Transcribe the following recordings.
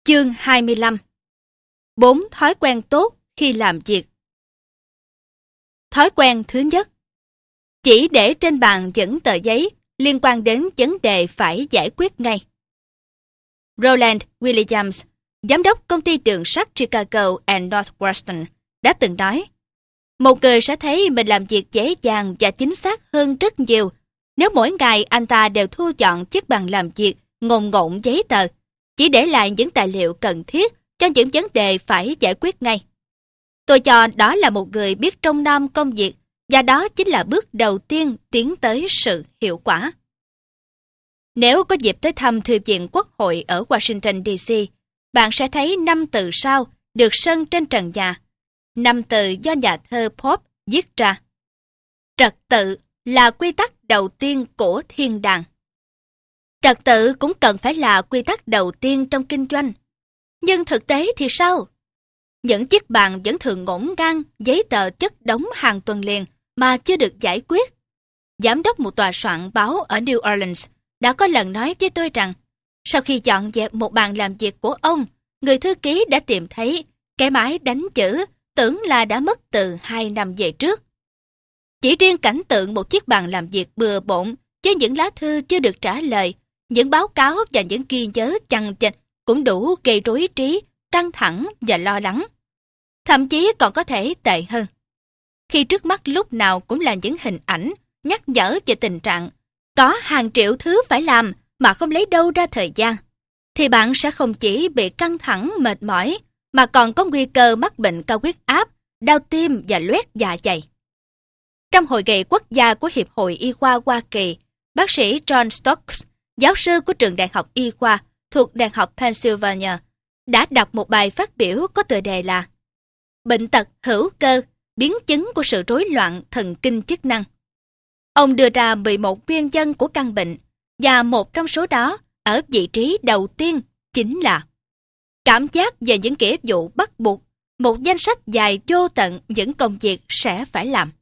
Chương 25. 4 thói quen tốt khi làm việc. Thói quen thứ nhất. Chỉ để trên bàn những tờ giấy liên quan đến vấn đề phải giải quyết ngay. Roland Williams, giám đốc công ty đường sắt Chicago and Northwestern, đã từng nói, một người sẽ thấy mình làm việc dễ dàng và chính xác hơn rất nhiều nếu mỗi ngày anh ta đều thu dọn chiếc bàn làm việc ngồn ngộn giấy tờ, chỉ để lại những tài liệu cần thiết cho những vấn đề phải giải quyết ngay. Tôi cho đó là một người biết trông nom công việc, và đó chính là bước đầu tiên tiến tới sự hiệu quả. Nếu có dịp tới thăm Thư viện Quốc hội ở Washington, D.C., bạn sẽ thấy 5 từ sau được sơn trên trần nhà. 5 từ do nhà thơ Pope viết ra. Trật tự là quy tắc đầu tiên của thiên đàng. Trật tự cũng cần phải là quy tắc đầu tiên trong kinh doanh. Nhưng thực tế thì sao? Những chiếc bàn vẫn thường ngổn ngang, giấy tờ chất đống hàng tuần liền mà chưa được giải quyết. Giám đốc một tòa soạn báo ở New Orleans đã có lần nói với tôi rằng, sau khi dọn dẹp một bàn làm việc của ông, người thư ký đã tìm thấy cái máy đánh chữ tưởng là đã mất từ 2 năm về trước. Chỉ riêng cảnh tượng một chiếc bàn làm việc bừa bộn với những lá thư chưa được trả lời, những báo cáo và những ghi nhớ chằng chịt cũng đủ gây rối trí, căng thẳng và lo lắng. Thậm chí còn có thể tệ hơn. Khi trước mắt lúc nào cũng là những hình ảnh nhắc nhở về tình trạng có hàng triệu thứ phải làm mà không lấy đâu ra thời gian, thì bạn sẽ không chỉ bị căng thẳng mệt mỏi mà còn có nguy cơ mắc bệnh cao huyết áp, đau tim và loét dạ dày. Trong hội nghị quốc gia của Hiệp hội Y khoa Hoa Kỳ, bác sĩ John Stokes, giáo sư của trường Đại học Y khoa thuộc Đại học Pennsylvania, đã đọc một bài phát biểu có tựa đề là Bệnh tật hữu cơ, biến chứng của sự rối loạn thần kinh chức năng. Ông đưa ra 11 nguyên nhân của căn bệnh, và một trong số đó, ở vị trí đầu tiên, chính là cảm giác về những nghĩa vụ bắt buộc, một danh sách dài vô tận những công việc sẽ phải làm.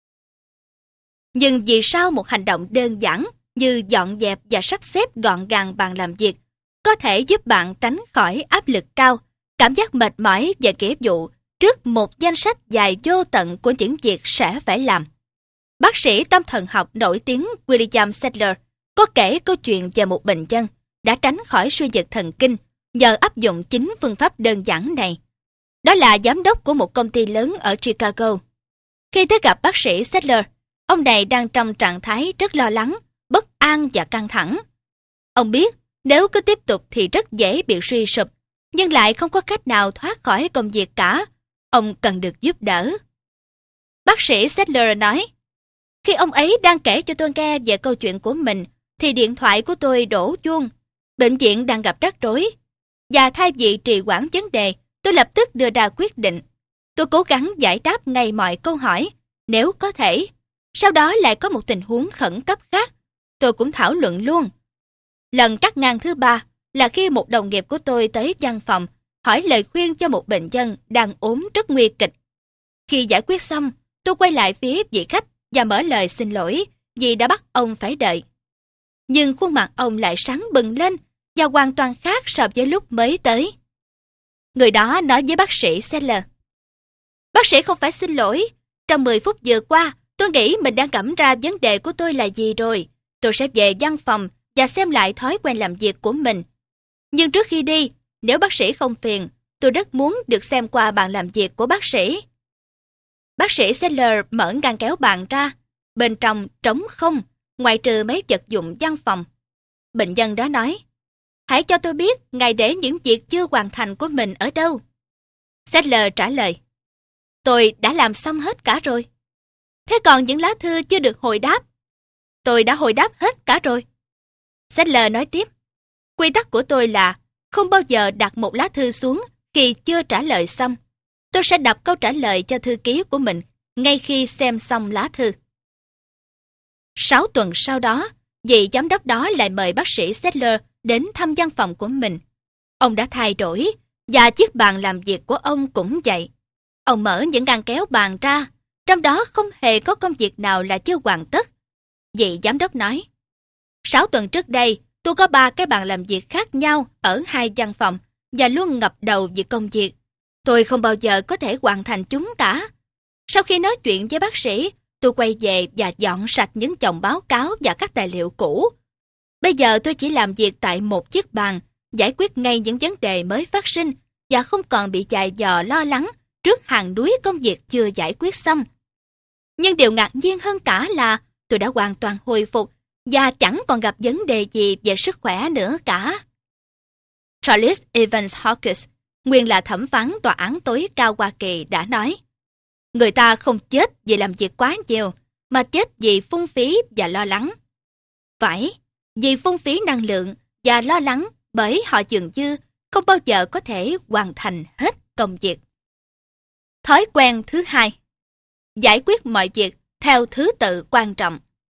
Nhưng vì sao một hành động đơn giản như dọn dẹp và sắp xếp gọn gàng bàn làm việc có thể giúp bạn tránh khỏi áp lực cao, cảm giác mệt mỏi và nghĩa vụ trước một danh sách dài vô tận của những việc sẽ phải làm? Bác sĩ tâm thần học nổi tiếng William Sadler có kể câu chuyện về một bệnh nhân đã tránh khỏi suy nhược thần kinh nhờ áp dụng chính phương pháp đơn giản này. Đó là giám đốc của một công ty lớn ở Chicago. Khi tới gặp bác sĩ Sadler, ông này đang trong trạng thái rất lo lắng, bất an và căng thẳng. Ông biết nếu cứ tiếp tục thì rất dễ bị suy sụp, nhưng lại không có cách nào thoát khỏi công việc cả. Ông cần được giúp đỡ. Bác sĩ Sadler nói, khi ông ấy đang kể cho tôi nghe về câu chuyện của mình, thì điện thoại của tôi đổ chuông. Bệnh viện đang gặp rắc rối. Và thay vì trì hoãn vấn đề, tôi lập tức đưa ra quyết định. Tôi cố gắng giải đáp ngay mọi câu hỏi, nếu có thể. Sau đó lại có một tình huống khẩn cấp khác. Tôi cũng thảo luận luôn. Lần cắt ngang thứ 3 là khi một đồng nghiệp của tôi tới văn phòng, hỏi lời khuyên cho một bệnh nhân đang ốm rất nguy kịch. Khi giải quyết xong, tôi quay lại phía vị khách và mở lời xin lỗi vì đã bắt ông phải đợi. Nhưng khuôn mặt ông lại sáng bừng lên và hoàn toàn khác so với lúc mới tới. Người đó nói với bác sĩ Sadler, bác sĩ không phải xin lỗi. Trong 10 phút vừa qua, tôi nghĩ mình đã ngẫm ra vấn đề của tôi là gì rồi. Tôi sẽ về văn phòng và xem lại thói quen làm việc của mình. Nhưng trước khi đi, nếu bác sĩ không phiền, tôi rất muốn được xem qua bàn làm việc của bác sĩ. Bác sĩ Sadler mở ngăn kéo bàn ra. Bên trong trống không, ngoại trừ mấy vật dụng văn phòng. Bệnh nhân đó nói, hãy cho tôi biết ngài để những việc chưa hoàn thành của mình ở đâu. Sadler trả lời, tôi đã làm xong hết cả rồi. Thế còn những lá thư chưa được hồi đáp? Tôi đã hồi đáp hết cả rồi. Sadler nói tiếp, quy tắc của tôi là không bao giờ đặt một lá thư xuống khi chưa trả lời xong. Tôi sẽ đọc câu trả lời cho thư ký của mình ngay khi xem xong lá thư. 6 tuần sau đó, vị giám đốc đó lại mời bác sĩ Sadler đến thăm văn phòng của mình. Ông đã thay đổi, và chiếc bàn làm việc của ông cũng vậy. Ông mở những ngăn kéo bàn ra, trong đó không hề có công việc nào là chưa hoàn tất. Vị giám đốc nói, 6 tuần trước đây, tôi có 3 cái bàn làm việc khác nhau ở 2 văn phòng, và luôn ngập đầu vì công việc. Tôi không bao giờ có thể hoàn thành chúng cả. Sau khi nói chuyện với bác sĩ, tôi quay về và dọn sạch những chồng báo cáo và các tài liệu cũ. Bây giờ tôi chỉ làm việc tại một chiếc bàn, giải quyết ngay những vấn đề mới phát sinh và không còn bị chài dò lo lắng trước hàng núi công việc chưa giải quyết xong. Nhưng điều ngạc nhiên hơn cả là tôi đã hoàn toàn hồi phục và chẳng còn gặp vấn đề gì về sức khỏe nữa cả. Charles Evans Hawkes, nguyên là thẩm phán tòa án tối cao Hoa Kỳ đã nói, người ta không chết vì làm việc quá nhiều, mà chết vì phung phí và lo lắng. Phải, vì phung phí năng lượng và lo lắng bởi họ dường như không bao giờ có thể hoàn thành hết công việc. Thói quen thứ hai, giải quyết mọi việc theo thứ tự quan trọng.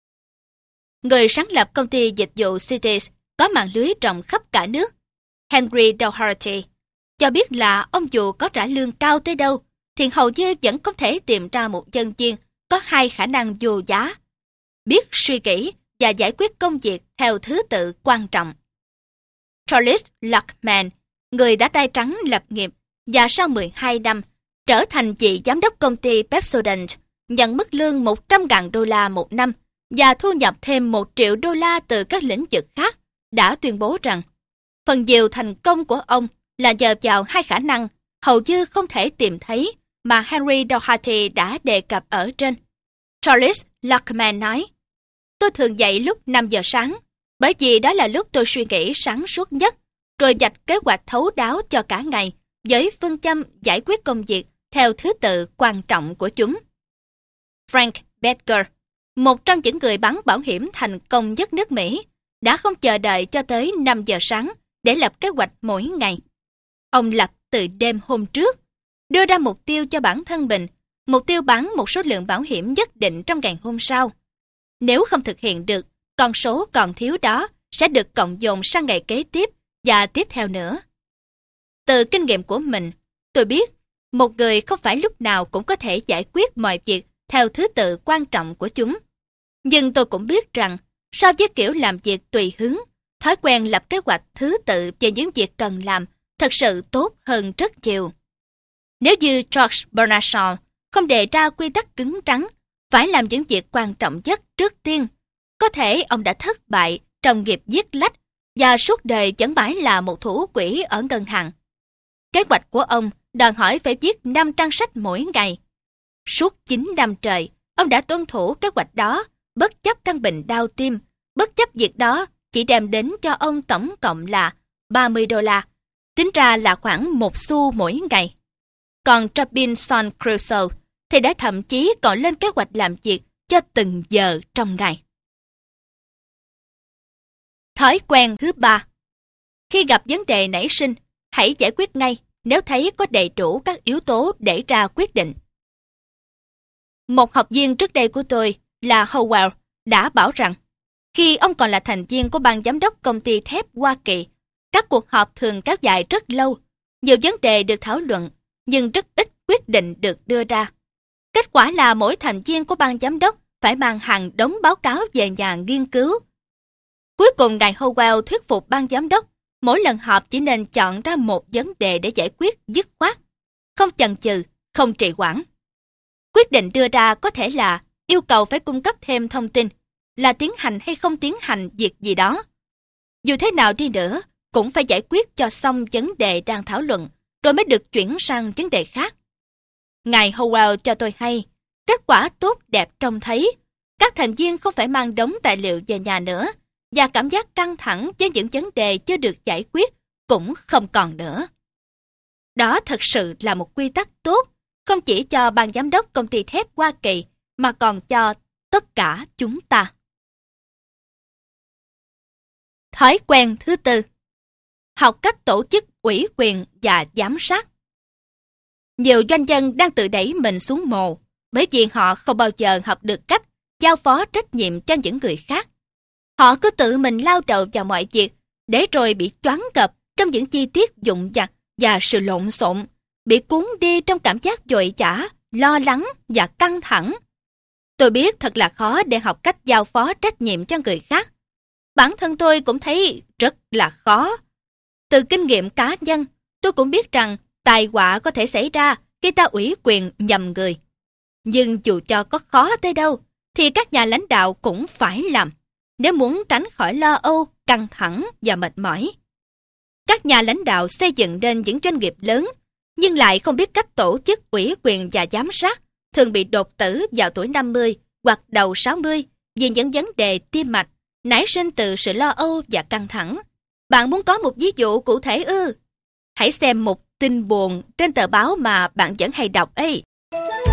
Người sáng lập công ty dịch vụ Cities có mạng lưới rộng khắp cả nước, Henry Doherty, cho biết là ông dù có trả lương cao tới đâu, thì hầu như vẫn không thể tìm ra một nhân viên có hai khả năng vô giá: biết suy nghĩ và giải quyết công việc theo thứ tự quan trọng. Charles Luckman, người đã tay trắng lập nghiệp và sau 12 năm trở thành vị giám đốc công ty Pepsodent, nhận mức lương $100,000 một năm và thu nhập thêm $1 triệu từ các lĩnh vực khác, đã tuyên bố rằng phần nhiều thành công của ông là nhờ vào hai khả năng hầu như không thể tìm thấy mà Henry Doherty đã đề cập ở trên. Charles Luckman nói, tôi thường dậy lúc 5 giờ sáng, bởi vì đó là lúc tôi suy nghĩ sáng suốt nhất, rồi vạch kế hoạch thấu đáo cho cả ngày với phương châm giải quyết công việc theo thứ tự quan trọng của chúng. Frank Bettger, một trong những người bán bảo hiểm thành công nhất nước Mỹ, đã không chờ đợi cho tới 5 giờ sáng để lập kế hoạch mỗi ngày. Ông lập từ đêm hôm trước, đưa ra mục tiêu cho bản thân mình, mục tiêu bán một số lượng bảo hiểm nhất định trong ngày hôm sau. Nếu không thực hiện được, con số còn thiếu đó sẽ được cộng dồn sang ngày kế tiếp và tiếp theo nữa. Từ kinh nghiệm của mình, tôi biết một người không phải lúc nào cũng có thể giải quyết mọi việc theo thứ tự quan trọng của chúng. Nhưng tôi cũng biết rằng, so với kiểu làm việc tùy hứng, thói quen lập kế hoạch thứ tự về những việc cần làm thật sự tốt hơn rất nhiều. Nếu như George Bernard Shaw không đề ra quy tắc cứng rắn, phải làm những việc quan trọng nhất trước tiên, có thể ông đã thất bại trong nghiệp viết lách và suốt đời vẫn mãi là một thủ quỹ ở ngân hàng. Kế hoạch của ông đòi hỏi phải viết 5 trang sách mỗi ngày. Suốt 9 năm trời, ông đã tuân thủ kế hoạch đó, bất chấp căn bệnh đau tim, bất chấp việc đó chỉ đem đến cho ông tổng cộng là $30, tính ra là khoảng 1 xu mỗi ngày. Còn Robinson Crusoe thì đã thậm chí còn lên kế hoạch làm việc cho từng giờ trong ngày. Thói quen thứ 3. Khi gặp vấn đề nảy sinh, hãy giải quyết ngay nếu thấy có đầy đủ các yếu tố để ra quyết định. Một học viên trước đây của tôi là Howell đã bảo rằng khi ông còn là thành viên của ban giám đốc công ty thép Hoa Kỳ, các cuộc họp thường kéo dài rất lâu, nhiều vấn đề được thảo luận, nhưng rất ít quyết định được đưa ra. Kết quả là mỗi thành viên của ban giám đốc phải mang hàng đống báo cáo về nhà nghiên cứu. Cuối cùng ngài Howell thuyết phục ban giám đốc mỗi lần họp chỉ nên chọn ra một vấn đề để giải quyết dứt khoát, không chần chừ, không trì hoãn. Quyết định đưa ra có thể là yêu cầu phải cung cấp thêm thông tin, là tiến hành hay không tiến hành việc gì đó. Dù thế nào đi nữa, cũng phải giải quyết cho xong vấn đề đang thảo luận, rồi mới được chuyển sang vấn đề khác. Ngài Howell cho tôi hay, kết quả tốt đẹp trông thấy, các thành viên không phải mang đống tài liệu về nhà nữa, và cảm giác căng thẳng với những vấn đề chưa được giải quyết cũng không còn nữa. Đó thật sự là một quy tắc tốt, không chỉ cho ban giám đốc công ty thép Hoa Kỳ, mà còn cho tất cả chúng ta. Thói quen thứ 4. Học cách tổ chức ủy quyền và giám sát. Nhiều doanh nhân đang tự đẩy mình xuống mồ, bởi vì họ không bao giờ học được cách giao phó trách nhiệm cho những người khác. Họ cứ tự mình lao đầu vào mọi việc, để rồi bị choáng ngợp trong những chi tiết vụn vặt và sự lộn xộn, bị cuốn đi trong cảm giác vội vã, lo lắng và căng thẳng. Tôi biết thật là khó để học cách giao phó trách nhiệm cho người khác. Bản thân tôi cũng thấy rất là khó. Từ kinh nghiệm cá nhân, Tôi cũng biết rằng tai họa có thể xảy ra khi ta ủy quyền nhầm người. Nhưng dù cho có khó tới đâu, thì các nhà lãnh đạo cũng phải làm, nếu muốn tránh khỏi lo âu, căng thẳng và mệt mỏi. Các nhà lãnh đạo xây dựng nên những doanh nghiệp lớn, nhưng lại không biết cách tổ chức ủy quyền và giám sát, thường bị đột tử vào tuổi 50 hoặc đầu 60 vì những vấn đề tim mạch, nảy sinh từ sự lo âu và căng thẳng. Bạn muốn có một ví dụ cụ thể ư? Hãy xem một tin buồn trên tờ báo mà bạn vẫn hay đọc ấy.